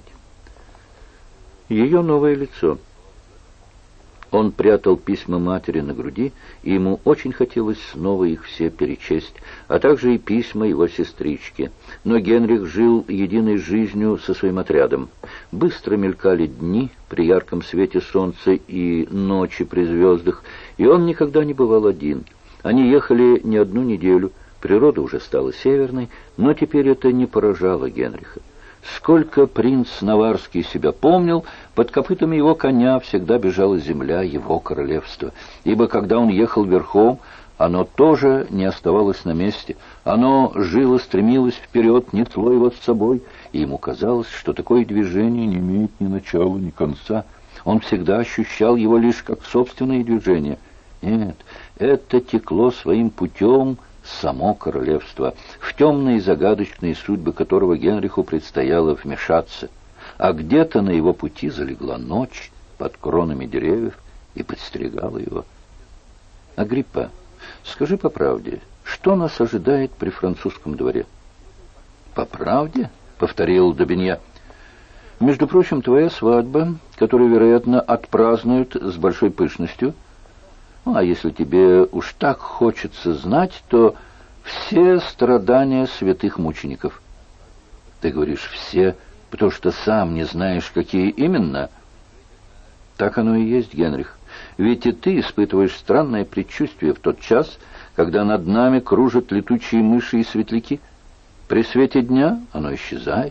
Ее новое лицо. Он прятал письма матери на груди, и ему очень хотелось снова их все перечесть, а также и письма его сестрички. Но Генрих жил единой жизнью со своим отрядом. Быстро мелькали дни при ярком свете солнца и ночи при звездах, и он никогда не бывал один. Они ехали не одну неделю, природа уже стала северной, но теперь это не поражало Генриха. Сколько принц Наварский себя помнил, под копытами его коня всегда бежала земля его королевства, ибо когда он ехал верхом, оно тоже не оставалось на месте. Оно жило, стремилось вперед, несло его с собой, и ему казалось, что такое движение не имеет ни начала, ни конца. Он всегда ощущал его лишь как собственное движение. Нет, это текло своим путем само королевство, в темные загадочные судьбы которого Генриху предстояло вмешаться. А где-то на его пути залегла ночь под кронами деревьев и подстерегала его. Агриппа, скажи по правде, что нас ожидает при французском дворе? По правде? — повторил d'Aubigné. Между прочим, твоя свадьба, которую, вероятно, отпразднуют с большой пышностью. А если тебе уж так хочется знать, то все страдания святых мучеников. Ты говоришь «все», потому что сам не знаешь, какие именно. Так оно и есть, Генрих. Ведь и ты испытываешь странное предчувствие в тот час, когда над нами кружат летучие мыши и светляки. При свете дня оно исчезает.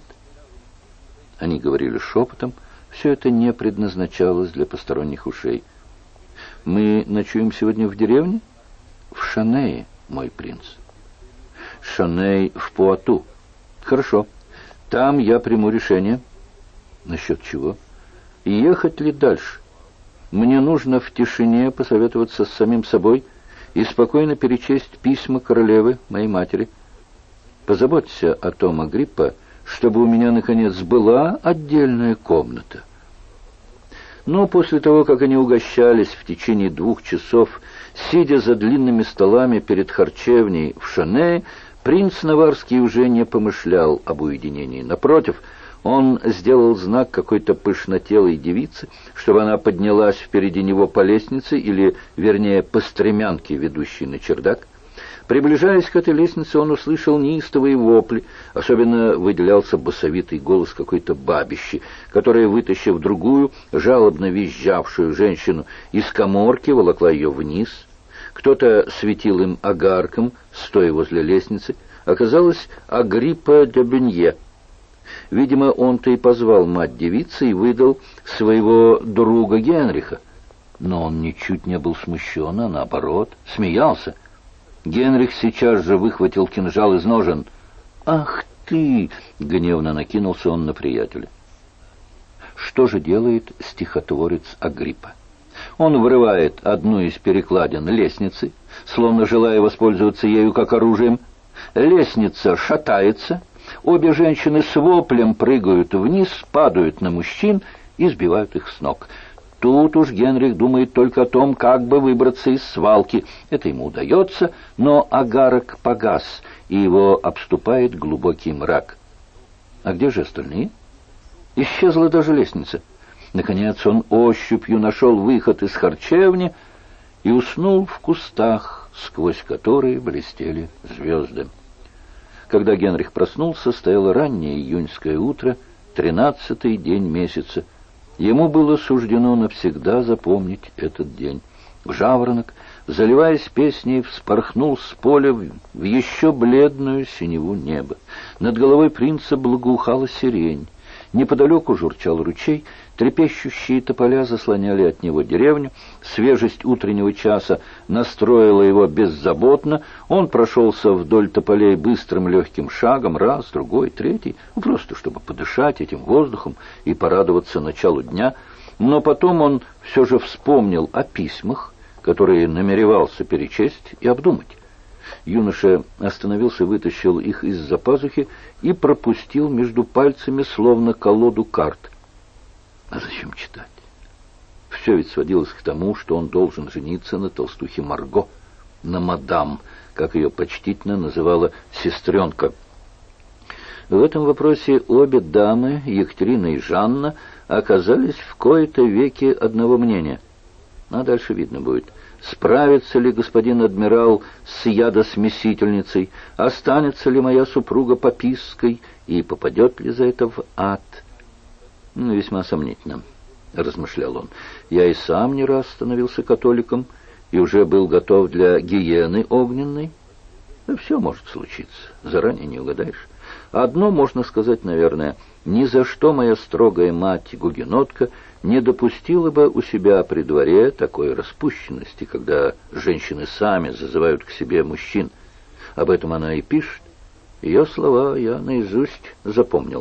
Они говорили шепотом, все это не предназначалось для посторонних ушей. «Мы ночуем сегодня в деревне?» «В Шанее, мой принц». «Шаней в Пуату». «Хорошо. Там я приму решение». «Насчет чего?» «Ехать ли дальше? Мне нужно в тишине посоветоваться с самим собой и спокойно перечесть письма королевы, моей матери. Позаботься о том, Агриппа, чтобы у меня, наконец, была отдельная комната». Но после того, как они угощались в течение 2 часов, сидя за длинными столами перед харчевней в Шанее, принц Наварский уже не помышлял об уединении. Напротив, он сделал знак какой-то пышнотелой девице, чтобы она поднялась впереди него по лестнице, или, вернее, по стремянке, ведущей на чердак. Приближаясь к этой лестнице, он услышал неистовые вопли. Особенно выделялся басовитый голос какой-то бабищи, которая, вытащив другую, жалобно визжавшую женщину из каморки, волокла ее вниз. Кто-то светил им огарком, стоя возле лестницы. Оказалось, Агриппа де Бенье. Видимо, он-то и позвал мать девицы и выдал своего друга Генриха. Но он ничуть не был смущен, а наоборот, смеялся. Генрих сейчас же выхватил кинжал из ножен. «Ах ты!» — гневно накинулся он на приятеля. Что же делает стихотворец Агриппа? Он вырывает одну из перекладин лестницы, словно желая воспользоваться ею как оружием. Лестница шатается, обе женщины с воплем прыгают вниз, падают на мужчин и сбивают их с ног. Тут уж Генрих думает только о том, как бы выбраться из свалки. Это ему удается, но агарок погас, и его обступает глубокий мрак. А где же остальные? Исчезла даже лестница. Наконец он ощупью нашел выход из харчевни и уснул в кустах, сквозь которые блестели звезды. Когда Генрих проснулся, стояло раннее июньское утро, 13-й день месяца. Ему было суждено навсегда запомнить этот день. Жаворонок, заливаясь песней, вспорхнул с поля в еще бледную синеву неба. Над головой принца благоухала сирень. Неподалеку журчал ручей, трепещущие тополя заслоняли от него деревню, свежесть утреннего часа настроила его беззаботно, он прошелся вдоль тополей быстрым легким шагом, раз, другой, третий, просто чтобы подышать этим воздухом и порадоваться началу дня, но потом он все же вспомнил о письмах, которые намеревался перечесть и обдумать. Юноша остановился, вытащил их из-за пазухи и пропустил между пальцами, словно колоду карт. А зачем читать? Все ведь сводилось к тому, что он должен жениться на толстухе Марго, на мадам, как ее почтительно называла сестренка. В этом вопросе обе дамы, Екатерина и Жанна, оказались в кои-то веки одного мнения. А дальше видно будет. Справится ли господин адмирал с ядосмесительницей, останется ли моя супруга пописской и попадет ли за это в ад? Весьма сомнительно, размышлял он. Я и сам не раз становился католиком и уже был готов для гиены огненной. Да все может случиться, заранее не угадаешь. Одно можно сказать, наверное: ни за что моя строгая мать-гугенотка не допустила бы у себя при дворе такой распущенности, когда женщины сами зазывают к себе мужчин. Об этом она и пишет. Ее слова я наизусть запомнил.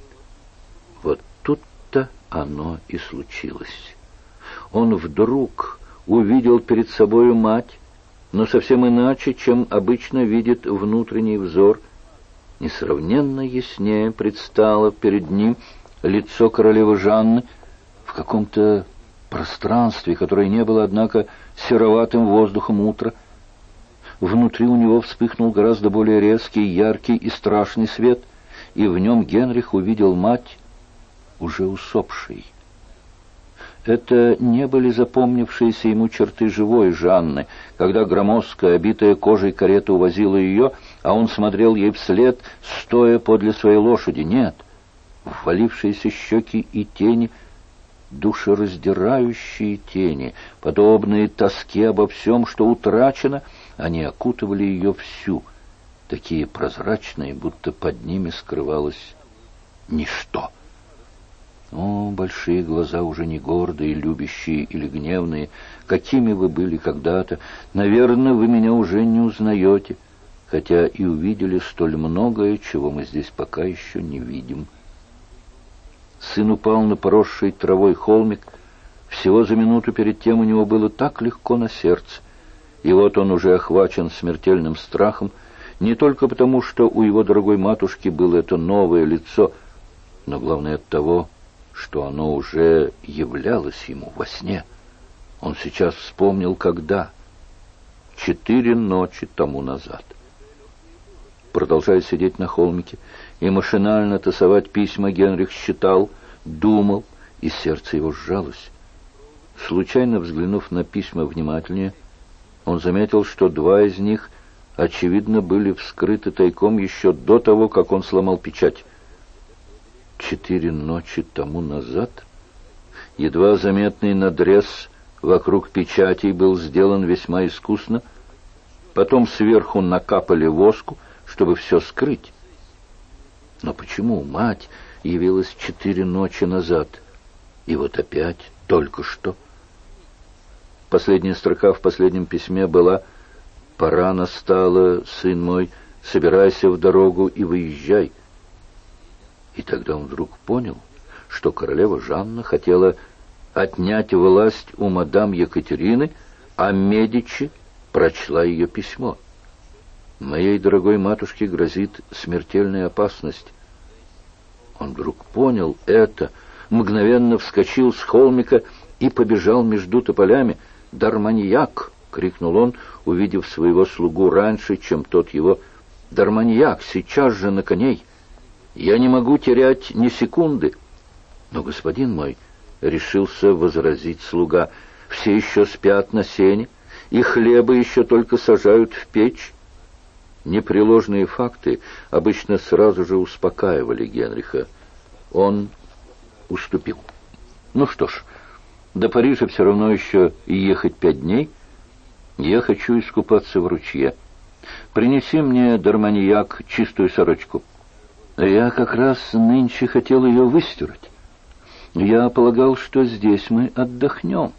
Вот тут-то оно и случилось. Он вдруг увидел перед собою мать, но совсем иначе, чем обычно видит внутренний взор. Несравненно яснее предстало перед ним лицо королевы Жанны в каком-то пространстве, которое не было, однако, сероватым воздухом утра. Внутри у него вспыхнул гораздо более резкий, яркий и страшный свет, и в нем Генрих увидел мать, уже усопшей. Это не были запомнившиеся ему черты живой Жанны, когда громоздкая, обитая кожей карета увозила ее, а он смотрел ей вслед, стоя подле своей лошади. Нет, ввалившиеся щеки и тени душераздирающие тени, подобные тоске обо всем, что утрачено, они окутывали ее всю, такие прозрачные, будто под ними скрывалось ничто. О, большие глаза, уже не гордые, любящие или гневные, какими вы были когда-то, наверное, вы меня уже не узнаете, хотя и увидели столь многое, чего мы здесь пока еще не видим. Сын упал на поросший травой холмик. Всего за минуту перед тем у него было так легко на сердце. И вот он уже охвачен смертельным страхом, не только потому, что у его дорогой матушки было это новое лицо, но главное от того, что оно уже являлось ему во сне. Он сейчас вспомнил, когда. 4 ночи тому назад. Продолжая сидеть на холмике и машинально тасовать письма, Генрих считал, думал, и сердце его сжалось. Случайно взглянув на письма внимательнее, он заметил, что 2 из них, очевидно, были вскрыты тайком еще до того, как он сломал печать. 4 ночи тому назад едва заметный надрез вокруг печатей был сделан весьма искусно, потом сверху накапали воску, чтобы все скрыть. Но почему мать явилась 4 ночи назад, и вот опять, только что? Последняя строка в последнем письме была: «Пора настала, сын мой, собирайся в дорогу и выезжай». И тогда он вдруг понял, что королева Жанна хотела отнять власть у мадам Екатерины, а Медичи прочла ее письмо. «Моей дорогой матушке грозит смертельная опасность». Он вдруг понял это, мгновенно вскочил с холмика и побежал между тополями. «Дарманьяк!» — крикнул он, увидев своего слугу раньше, чем тот его. «Дарманьяк! Сейчас же на коней! Я не могу терять ни секунды!» «Но, господин мой, — решился возразить слуга, — все еще спят на сене, и хлеба еще только сажают в печь». Непреложные факты обычно сразу же успокаивали Генриха. Он уступил. «Ну что ж, до Парижа все равно еще ехать 5 дней. Я хочу искупаться в ручье. Принеси мне, Дарманьяк, чистую сорочку. Я как раз нынче хотел ее выстирать. Я полагал, что здесь мы отдохнем».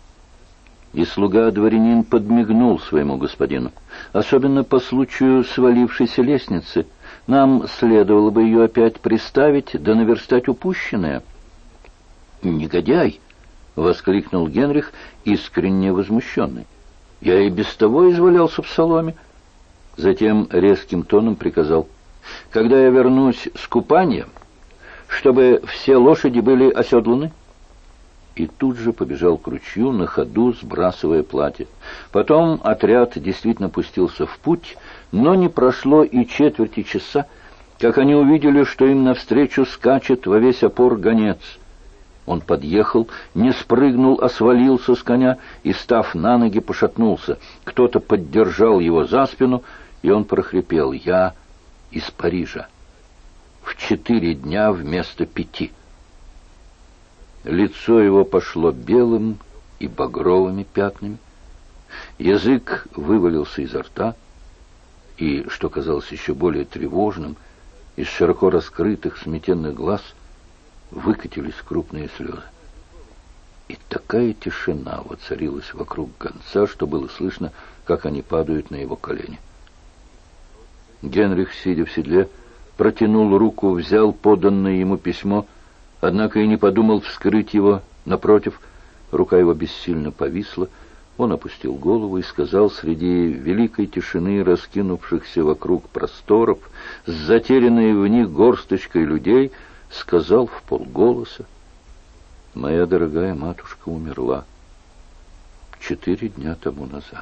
И слуга-дворянин подмигнул своему господину. «Особенно по случаю свалившейся лестницы. Нам следовало бы ее опять приставить, да наверстать упущенное». «Негодяй!» — воскликнул Генрих, искренне возмущенный. «Я и без того извалялся в соломе». Затем резким тоном приказал: «Когда я вернусь с купания, чтобы все лошади были оседланы». И тут же побежал к ручью, на ходу сбрасывая платье. Потом отряд действительно пустился в путь, но не прошло и четверти часа, как они увидели, что им навстречу скачет во весь опор гонец. Он подъехал, не спрыгнул, а свалился с коня и, став на ноги, пошатнулся. Кто-то поддержал его за спину, и он прохрипел: «Я из Парижа. В 4 дня вместо 5». Лицо его пошло белым и багровыми пятнами. Язык вывалился изо рта, и, что казалось еще более тревожным, из широко раскрытых сметенных глаз выкатились крупные слезы. И такая тишина воцарилась вокруг гонца, что было слышно, как они падают на его колени. Генрих, сидя в седле, протянул руку, взял поданное ему письмо, однако и не подумал вскрыть его. Напротив, рука его бессильно повисла. Он опустил голову и сказал среди великой тишины, раскинувшихся вокруг просторов, с затерянной в них горсточкой людей, сказал вполголоса: «Моя дорогая матушка умерла 4 дня тому назад».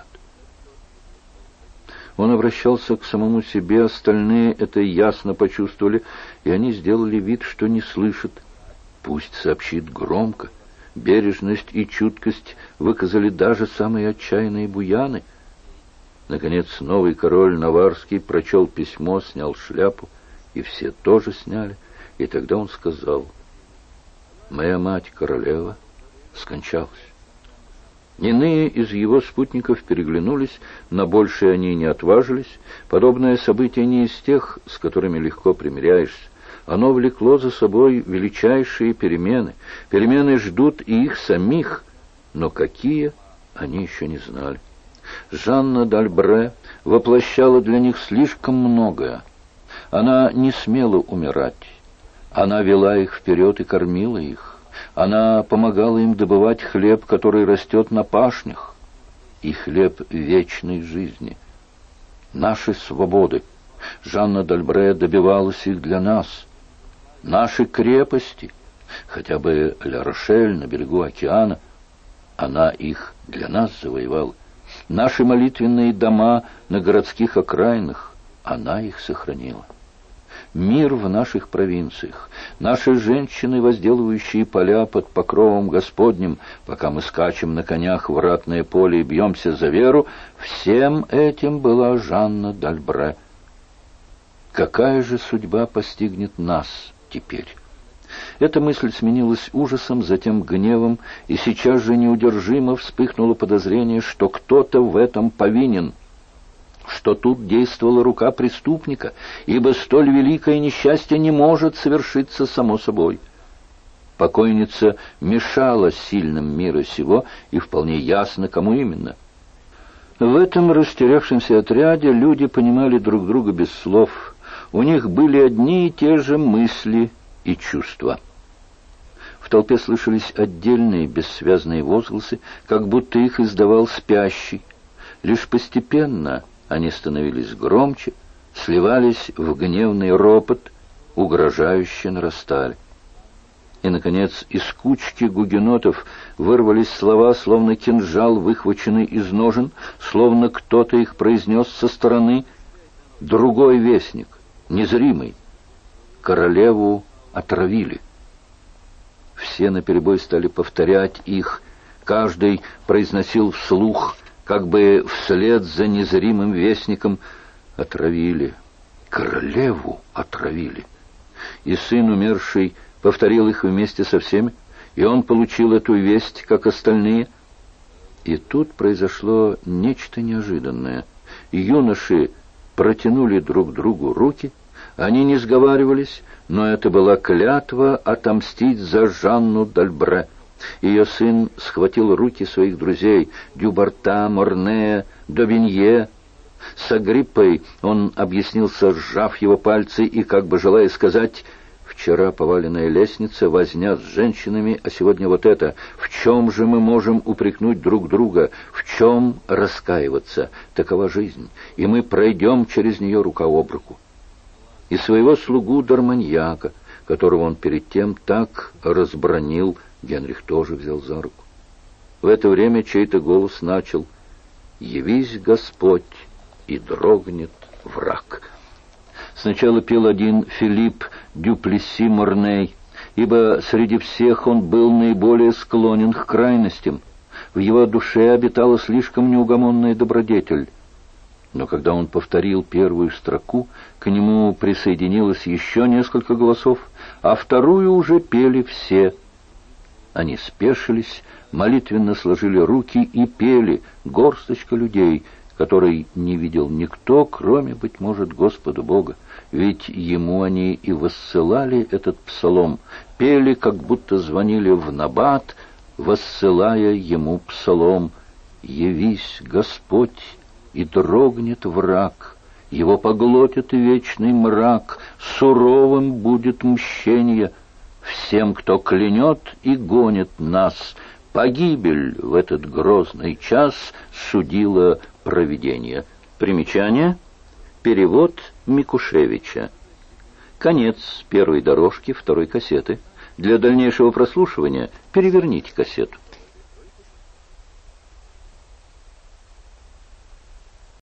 Он обращался к самому себе, остальные это ясно почувствовали, и они сделали вид, что не слышат. Пусть сообщит громко. Бережность и чуткость выказали даже самые отчаянные буяны. Наконец новый король Наварский прочел письмо, снял шляпу, и все тоже сняли, и тогда он сказал: Моя мать, королева, скончалась. Иные из его спутников переглянулись, на большее они не отважились. Подобное событие не из тех, с которыми легко примиряешься. Оно влекло за собой величайшие перемены. Перемены ждут и их самих, но какие, они еще не знали. Жанна д'Альбре воплощала для них слишком многое. Она не смела умирать. Она вела их вперед и кормила их. Она помогала им добывать хлеб, который растет на пашнях, и хлеб вечной жизни. Наши свободы. Жанна д'Альбре добивалась их для нас. Наши крепости, хотя бы Ля-Рошель на берегу океана, она их для нас завоевала. Наши молитвенные дома на городских окраинах, она их сохранила. Мир в наших провинциях, наши женщины, возделывающие поля под покровом Господним, пока мы скачем на конях в ратное поле и бьемся за веру, всем этим была Жанна д'Альбре. Какая же судьба постигнет нас теперь? Эта мысль сменилась ужасом, затем гневом, и сейчас же неудержимо вспыхнуло подозрение, что кто-то в этом повинен, что тут действовала рука преступника, ибо столь великое несчастье не может совершиться само собой. Покойница мешала сильным мира сего, и вполне ясно, кому именно. В этом растерявшемся отряде люди понимали друг друга без слов. У них были одни и те же мысли и чувства. В толпе слышались отдельные бессвязные возгласы, как будто их издавал спящий. Лишь постепенно они становились громче, сливались в гневный ропот, угрожающе нарастали. И, наконец, из кучки гугенотов вырвались слова, словно кинжал, выхваченный из ножен, словно кто-то их произнес со стороны. Другой вестник, незримый. Королеву отравили. Все наперебой стали повторять их, каждый произносил вслух, как бы вслед за незримым вестником: отравили, королеву отравили. И сын умерший повторил их вместе со всеми, и он получил эту весть, как остальные. И тут произошло нечто неожиданное. Юноши протянули друг другу руки, они не сговаривались, но это была клятва отомстить за Жанну д'Альбре. Ее сын схватил руки своих друзей Дюбарта, Морнея, Добинье. С Агриппой он объяснился, сжав его пальцы и как бы желая сказать: «Вчера поваленная лестница, возня с женщинами, а сегодня вот это. В чем же мы можем упрекнуть друг друга? В чем раскаиваться? Такова жизнь, и мы пройдем через нее рука об руку». И своего слугу Дарманьяка, которого он перед тем так разбранил, Генрих тоже взял за руку. В это время чей-то голос начал: «Явись, Господь, и дрогнет враг». Сначала пел один Филипп Дюплесси Морней, ибо среди всех он был наиболее склонен к крайностям. В его душе обитала слишком неугомонная добродетель. Но когда он повторил первую строку, к нему присоединилось еще несколько голосов, а вторую уже пели все. Они спешились, молитвенно сложили руки и пели, горсточка людей, которой не видел никто, кроме, быть может, Господа Бога. Ведь ему они и воссылали этот псалом, пели, как будто звонили в набат, воссылая ему псалом: «Явись, Господь, и дрогнет враг, его поглотит вечный мрак, суровым будет мщение всем, кто клянет и гонит нас. Погибель в этот грозный час судило провидение». Примечание. Перевод Микушевича. Конец первой дорожки второй кассеты. Для дальнейшего прослушивания переверните кассету.